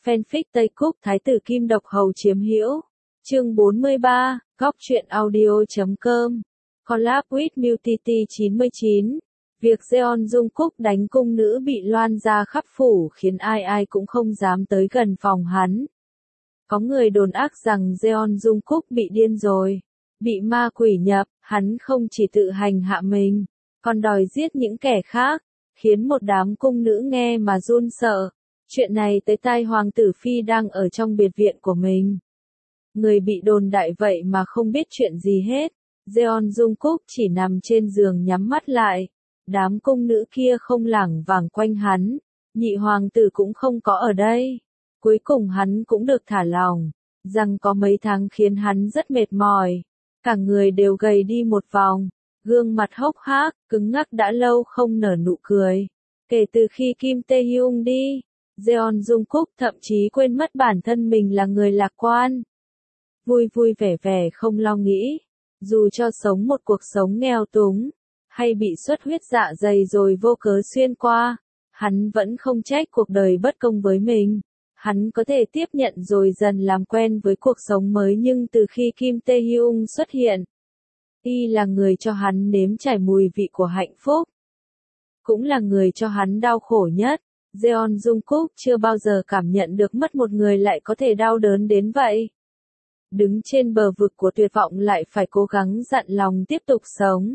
Fanfic Tây Cúc Thái tử Kim Độc Hầu chiếm hữu. Chương 43, Góc truyện audio.com. Collab with Multity 99. Việc Jeon Jungkook đánh cung nữ bị loan ra khắp phủ khiến ai ai cũng không dám tới gần phòng hắn. Có người đồn ác rằng Jeon Jungkook bị điên rồi, bị ma quỷ nhập, hắn không chỉ tự hành hạ mình, còn đòi giết những kẻ khác, khiến một đám cung nữ nghe mà run sợ. Chuyện này tới tai Hoàng tử Phi đang ở trong biệt viện của mình. Người bị đồn đại vậy mà không biết chuyện gì hết. Jeon Jungkook chỉ nằm trên giường nhắm mắt lại. Đám cung nữ kia không lảng vảng quanh hắn. Nhị hoàng tử cũng không có ở đây. Cuối cùng hắn cũng được thả lỏng. Rằng có mấy tháng khiến hắn rất mệt mỏi. Cả người đều gầy đi một vòng. Gương mặt hốc hác, cứng ngắc đã lâu không nở nụ cười. Kể từ khi Kim Tae-hyung đi, Jeon Jungkook thậm chí quên mất bản thân mình là người lạc quan. Vui vui vẻ vẻ không lo nghĩ. Dù cho sống một cuộc sống nghèo túng, hay bị xuất huyết dạ dày rồi vô cớ xuyên qua, hắn vẫn không trách cuộc đời bất công với mình. Hắn có thể tiếp nhận rồi dần làm quen với cuộc sống mới, nhưng từ khi Kim Tae-hyung xuất hiện, y là người cho hắn nếm trải mùi vị của hạnh phúc. Cũng là người cho hắn đau khổ nhất. Jeon Jungkook chưa bao giờ cảm nhận được mất một người lại có thể đau đớn đến vậy. Đứng trên bờ vực của tuyệt vọng lại phải cố gắng dặn lòng tiếp tục sống.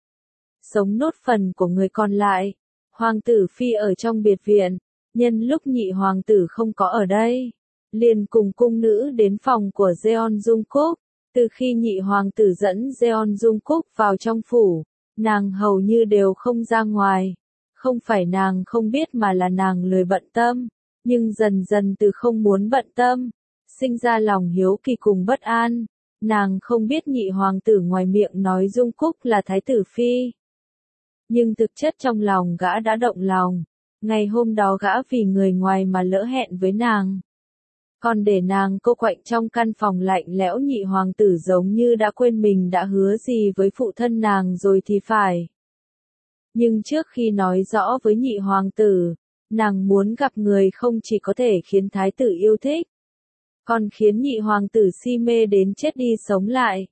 Sống nốt phần của người còn lại. Hoàng tử Phi ở trong biệt viện, nhân lúc nhị hoàng tử không có ở đây, liền cùng cung nữ đến phòng của Jeon Jungkook. Từ khi nhị hoàng tử dẫn Jeon Jungkook vào trong phủ, nàng hầu như đều không ra ngoài. Không phải nàng không biết mà là nàng lười bận tâm, nhưng dần dần từ không muốn bận tâm, sinh ra lòng hiếu kỳ cùng bất an. Nàng không biết nhị hoàng tử ngoài miệng nói Jungkook là thái tử Phi, nhưng thực chất trong lòng gã đã động lòng. Ngày hôm đó gã vì người ngoài mà lỡ hẹn với nàng, còn để nàng cô quạnh trong căn phòng lạnh lẽo. Nhị hoàng tử giống như đã quên mình đã hứa gì với phụ thân nàng rồi thì phải. Nhưng trước khi nói rõ với nhị hoàng tử, nàng muốn gặp người không chỉ có thể khiến thái tử yêu thích, còn khiến nhị hoàng tử si mê đến chết đi sống lại.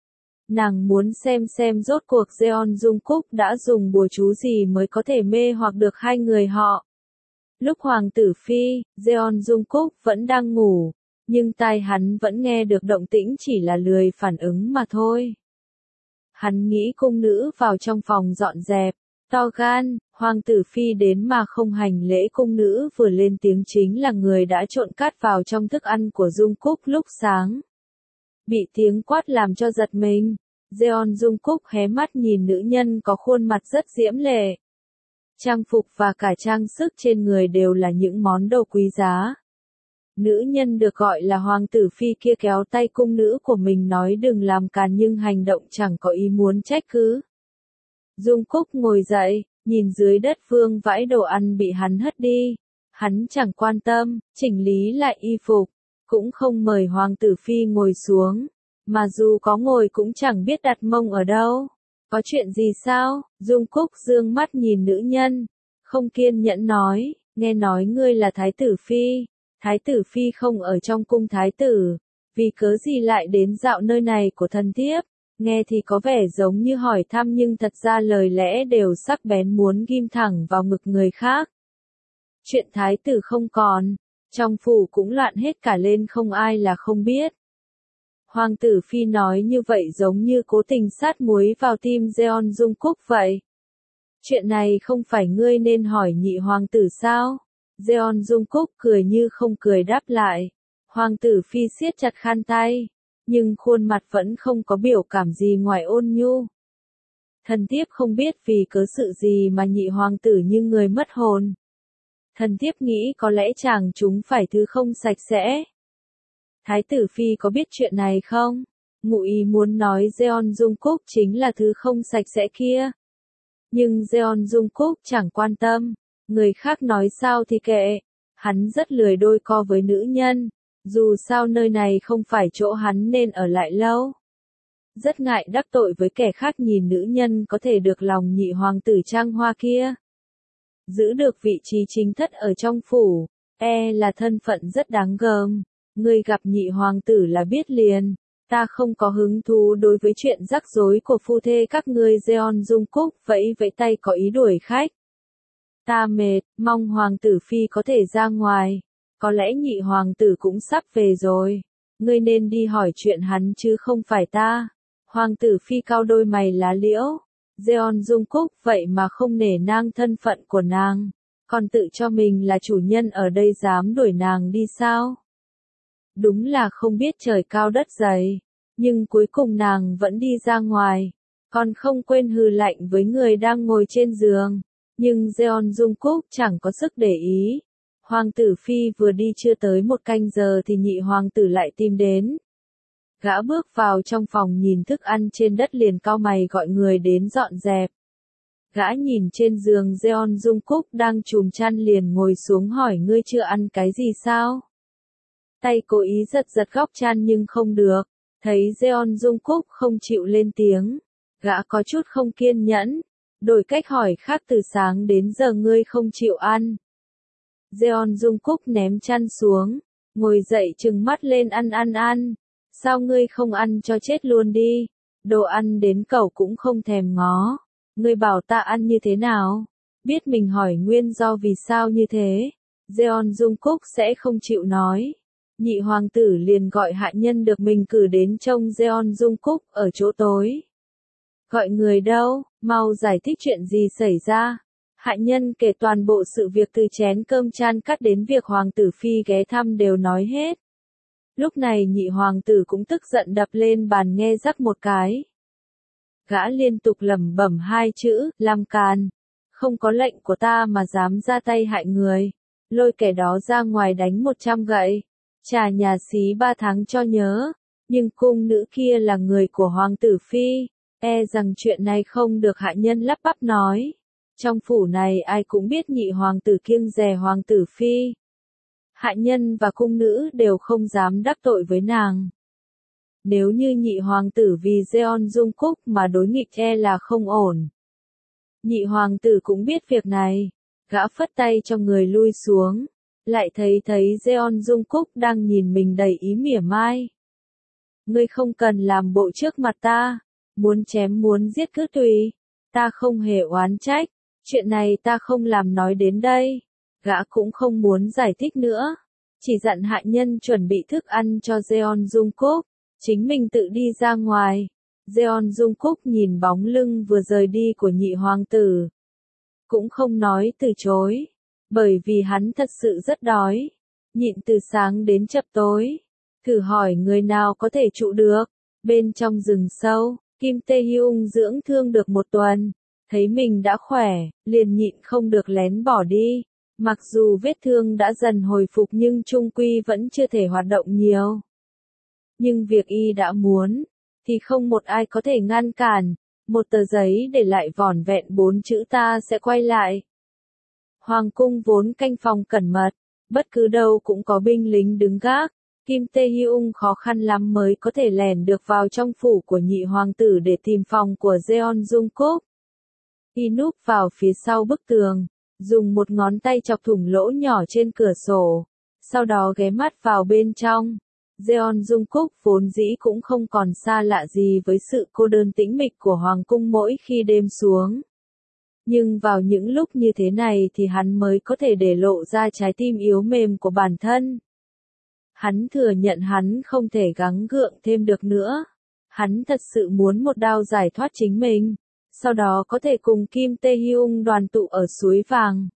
Nàng muốn xem rốt cuộc Jeon Jungkook đã dùng bùa chú gì mới có thể mê hoặc được hai người họ. Lúc hoàng tử Phi, Jeon Jungkook vẫn đang ngủ, nhưng tai hắn vẫn nghe được động tĩnh, chỉ là lười phản ứng mà thôi. Hắn nghĩ cung nữ vào trong phòng dọn dẹp. To gan, hoàng tử Phi đến mà không hành lễ. Cung nữ vừa lên tiếng chính là người đã trộn cát vào trong thức ăn của Jungkook lúc sáng. Bị tiếng quát làm cho giật mình, Jeon Jungkook hé mắt nhìn nữ nhân có khuôn mặt rất diễm lệ. Trang phục và cả trang sức trên người đều là những món đồ quý giá. Nữ nhân được gọi là hoàng tử Phi kia kéo tay cung nữ của mình nói đừng làm càn, nhưng hành động chẳng có ý muốn trách cứ. Jungkook ngồi dậy, nhìn dưới đất vương vãi đồ ăn bị hắn hất đi. Hắn chẳng quan tâm, chỉnh lý lại y phục, cũng không mời hoàng tử Phi ngồi xuống, mà dù có ngồi cũng chẳng biết đặt mông ở đâu. Có chuyện gì sao? Jungkook dương mắt nhìn nữ nhân, không kiên nhẫn nói, nghe nói ngươi là thái tử Phi. Thái tử Phi không ở trong cung thái tử, vì cớ gì lại đến dạo nơi này của thần thiếp? Nghe thì có vẻ giống như hỏi thăm, nhưng thật ra lời lẽ đều sắc bén, muốn ghim thẳng vào ngực người khác. Chuyện thái tử không còn, trong phủ cũng loạn hết cả lên, không ai là không biết. Hoàng tử Phi nói như vậy giống như cố tình sát muối vào tim Jeon Jungkook vậy. Chuyện này không phải ngươi nên hỏi nhị hoàng tử sao? Jeon Jungkook cười như không cười đáp lại. Hoàng tử Phi siết chặt khăn tay, nhưng khuôn mặt vẫn không có biểu cảm gì ngoài ôn nhu. Thần thiếp không biết vì cớ sự gì mà nhị hoàng tử như người mất hồn. Thần thiếp nghĩ có lẽ chàng chúng phải thứ không sạch sẽ. Thái tử Phi có biết chuyện này không? Ngụ ý muốn nói Jeon Jungkook chính là thứ không sạch sẽ kia. Nhưng Jeon Jungkook chẳng quan tâm, người khác nói sao thì kệ. Hắn rất lười đôi co với nữ nhân. Dù sao nơi này không phải chỗ hắn nên ở lại lâu. Rất ngại đắc tội với kẻ khác, nhìn nữ nhân có thể được lòng nhị hoàng tử Trang Hoa kia. Giữ được vị trí chính thất ở trong phủ, Là thân phận rất đáng gờm. Ngươi gặp nhị hoàng tử là biết liền. Ta không có hứng thú đối với chuyện rắc rối của phu thê các ngươi. Jeon Jungkook vẫy vẫy tay có ý đuổi khách. Ta mệt, mong hoàng tử phi có thể ra ngoài. Có lẽ nhị hoàng tử cũng sắp về rồi. Ngươi nên đi hỏi chuyện hắn chứ không phải ta. Hoàng tử phi cau đôi mày lá liễu. Jeon Jungkook vậy mà không nể nang thân phận của nàng. Còn tự cho mình là chủ nhân ở đây dám đuổi nàng đi sao? Đúng là không biết trời cao đất dày. Nhưng cuối cùng nàng vẫn đi ra ngoài. Còn không quên hừ lạnh với người đang ngồi trên giường. Nhưng Jeon Jungkook chẳng có sức để ý. Hoàng tử phi vừa đi chưa tới một canh giờ thì nhị hoàng tử lại tìm đến. Gã bước vào trong phòng nhìn thức ăn trên đất liền cau mày gọi người đến dọn dẹp. Gã nhìn trên giường Jeon Jungkook đang chùm chăn liền ngồi xuống hỏi ngươi chưa ăn cái gì sao? Tay cố ý giật giật góc chăn nhưng không được. Thấy Jeon Jungkook không chịu lên tiếng. Gã có chút không kiên nhẫn. Đổi cách hỏi khác từ sáng đến giờ ngươi không chịu ăn. Jeon Jungkook ném chăn xuống. Ngồi dậy trừng mắt lên ăn. Sao ngươi không ăn cho chết luôn đi? Đồ ăn đến cậu cũng không thèm ngó. Ngươi bảo ta ăn như thế nào? Biết mình hỏi nguyên do vì sao như thế. Jeon Jungkook sẽ không chịu nói. Nhị hoàng tử liền gọi hạ nhân được mình cử đến trông Jeon Jungkook ở chỗ tối. Gọi người đâu, mau giải thích chuyện gì xảy ra. Hạ nhân kể toàn bộ sự việc từ chén cơm chan cắt đến việc hoàng tử phi ghé thăm đều nói hết. Lúc này nhị hoàng tử cũng tức giận đập lên bàn nghe rắc một cái. Gã liên tục lẩm bẩm hai chữ, làm càn. Không có lệnh của ta mà dám ra tay hại người. Lôi kẻ đó ra ngoài đánh 100 gậy. Trả nhà xí 3 tháng cho nhớ. Nhưng cung nữ kia là người của hoàng tử phi. Rằng chuyện này không được hạ nhân lắp bắp nói. Trong phủ này ai cũng biết nhị hoàng tử kiêng dè hoàng tử phi. Hạ nhân và cung nữ đều không dám đắc tội với nàng. Nếu như nhị hoàng tử vì Jeon Jungkook mà đối nghịch là không ổn. Nhị hoàng tử cũng biết việc này. Gã phất tay cho người lui xuống. Lại thấy Jeon Jungkook đang nhìn mình đầy ý mỉa mai. Ngươi không cần làm bộ trước mặt ta. Muốn chém muốn giết cứ tùy. Ta không hề oán trách. Chuyện này ta không làm nói đến đây. Gã cũng không muốn giải thích nữa. Chỉ dặn hạ nhân chuẩn bị thức ăn cho Jeon Jungkook. Chính mình tự đi ra ngoài. Jeon Jungkook nhìn bóng lưng vừa rời đi của nhị hoàng tử. Cũng không nói từ chối. Bởi vì hắn thật sự rất đói. Nhịn từ sáng đến chập tối. Thử hỏi người nào có thể trụ được. Bên trong rừng sâu, Kim Tae-hyung dưỡng thương được 1 tuần. Thấy mình đã khỏe, liền nhịn không được lén bỏ đi. Mặc dù vết thương đã dần hồi phục nhưng chung quy vẫn chưa thể hoạt động nhiều. Nhưng việc y đã muốn, thì không một ai có thể ngăn cản. Một tờ giấy để lại vỏn vẹn 4 chữ ta sẽ quay lại. Hoàng cung vốn canh phòng cẩn mật, bất cứ đâu cũng có binh lính đứng gác. Kim Tae-hyung khó khăn lắm mới có thể lẻn được vào trong phủ của nhị hoàng tử để tìm phòng của Jeon Jungkook. Y núp vào phía sau bức tường, dùng một ngón tay chọc thủng lỗ nhỏ trên cửa sổ, sau đó ghé mắt vào bên trong. Jeon Jungkook vốn dĩ cũng không còn xa lạ gì với sự cô đơn tĩnh mịch của hoàng cung mỗi khi đêm xuống. Nhưng vào những lúc như thế này thì hắn mới có thể để lộ ra trái tim yếu mềm của bản thân. Hắn thừa nhận hắn không thể gắng gượng thêm được nữa. Hắn thật sự muốn một đao giải thoát chính mình. Sau đó có thể cùng Kim Tae-hyung đoàn tụ ở suối vàng.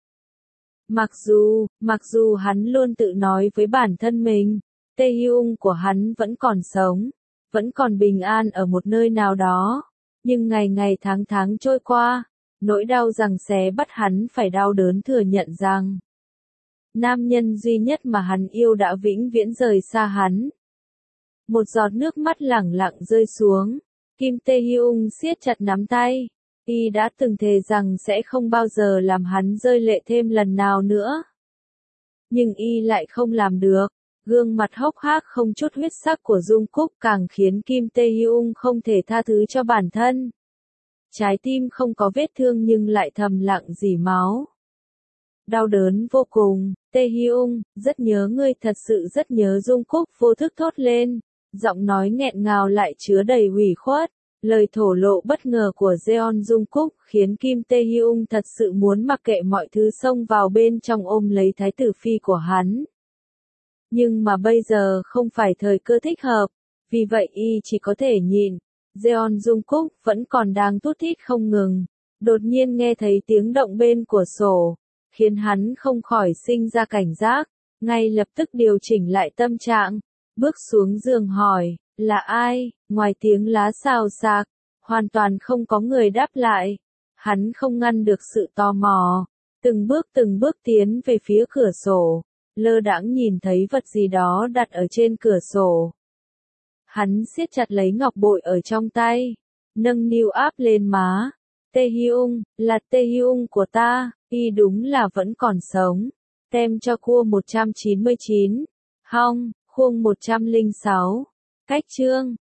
Mặc dù hắn luôn tự nói với bản thân mình, Tae-hyung của hắn vẫn còn sống, vẫn còn bình an ở một nơi nào đó. Nhưng ngày tháng trôi qua, nỗi đau giằng xé bắt hắn phải đau đớn thừa nhận rằng nam nhân duy nhất mà hắn yêu đã vĩnh viễn rời xa hắn. Một giọt nước mắt lẳng lặng rơi xuống. Kim Tae-hyung siết chặt nắm tay. Y đã từng thề rằng sẽ không bao giờ làm hắn rơi lệ thêm lần nào nữa. Nhưng Y lại không làm được. Gương mặt hốc hác không chút huyết sắc của Jungkook càng khiến Kim Tae-hyung không thể tha thứ cho bản thân. Trái tim không có vết thương nhưng lại thầm lặng rỉ máu. Đau đớn vô cùng. Taehyung, rất nhớ ngươi, thật sự rất nhớ. Jungkook vô thức thốt lên, giọng nói nghẹn ngào lại chứa đầy ủy khuất. Lời thổ lộ bất ngờ của Jeon Jungkook khiến Kim Taehyung thật sự muốn mặc kệ mọi thứ xông vào bên trong ôm lấy thái tử phi của hắn. Nhưng mà bây giờ không phải thời cơ thích hợp, vì vậy y chỉ có thể nhịn. Jeon Jungkook vẫn còn đang thút thít không ngừng, đột nhiên nghe thấy tiếng động bên cửa sổ, khiến hắn không khỏi sinh ra cảnh giác, ngay lập tức điều chỉnh lại tâm trạng, bước xuống giường hỏi, là ai? Ngoài tiếng lá xào xạc, hoàn toàn không có người đáp lại. Hắn không ngăn được sự tò mò, từng bước tiến về phía cửa sổ, lơ đãng nhìn thấy vật gì đó đặt ở trên cửa sổ. Hắn siết chặt lấy ngọc bội ở trong tay, nâng niu áp lên má. Taehyung, là Taehyung của ta, y đúng là vẫn còn sống. Tem cho cua 199. Hong, khuông 106. Cách chương